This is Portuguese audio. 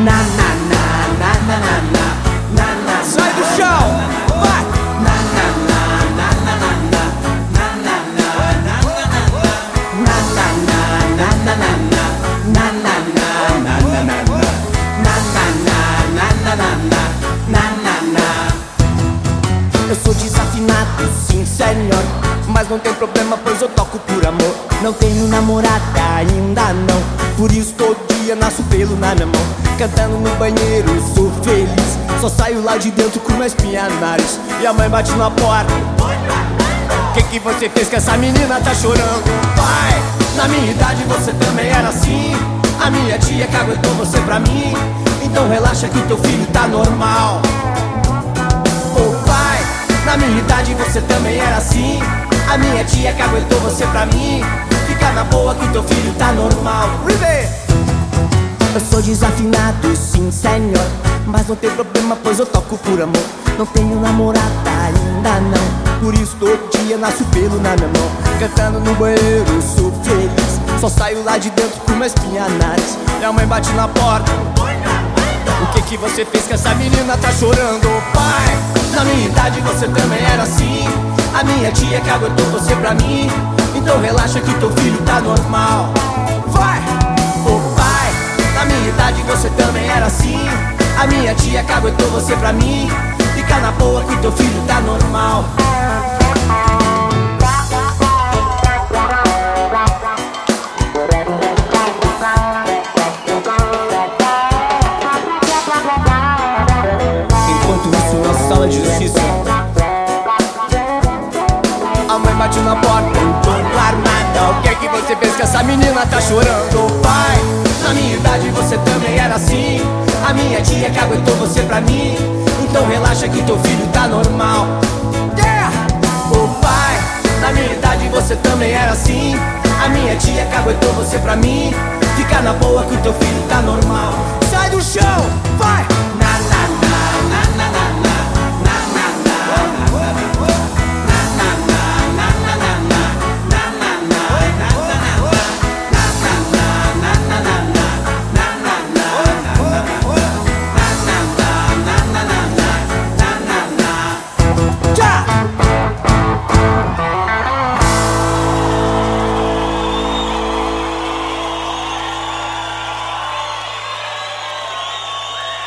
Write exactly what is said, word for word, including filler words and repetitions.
Na, na, na, na, na, na, na, na, na. Sai do chão, vai! Na, na, na, na, na, na, na, na, na, na, na, na, na, na, na, na, na, na, na, na. Eu sou desafinado, sim, senhor, mas não tem problema, pois eu toco por amor. Não tenho namorada ainda não, por isso todo dia nasço pelo na minha mão. Cantando no banheiro, sou feliz, só saio lá de dentro com uma espinha no nariz. E a mãe bate na porta: o que que você fez que essa menina tá chorando? Pai, na minha idade você também era assim. A minha tia que aguentou você pra mim, então relaxa que teu filho tá normal. Ô pai, na minha idade você também era assim. A minha tia que aguentou você pra mim, fica na boa que teu filho tá normal. River! Eu sou desafinado, sim, senhor, mas não tem problema, pois eu toco por amor. Não tenho namorada ainda não, por isso todo dia nasço pelo na minha mão. Cantando no banheiro, sou feliz, só saio lá de dentro com uma espinha na nariz. Minha mãe bate na porta: o que que você fez que essa menina tá chorando? Pai, na minha idade você também era assim. A minha tia que aguentou você pra mim, então relaxa que teu filho tá normal. Vai! Ô pai, na minha idade você também era assim. A minha tia que aguentou você pra mim, fica na boa que teu filho tá normal. Enquanto isso na sala de justiça, a mãe bate na porta, todo armada: o que que você fez que essa menina tá chorando? Pai, na minha idade você também era assim. A minha tia que aguentou você pra mim, então relaxa que teu filho tá normal. Yeah! Ô pai, na minha idade você também era assim. A minha tia que aguentou você pra mim, fica na boa que teu filho tá normal. Sai do chão, vai!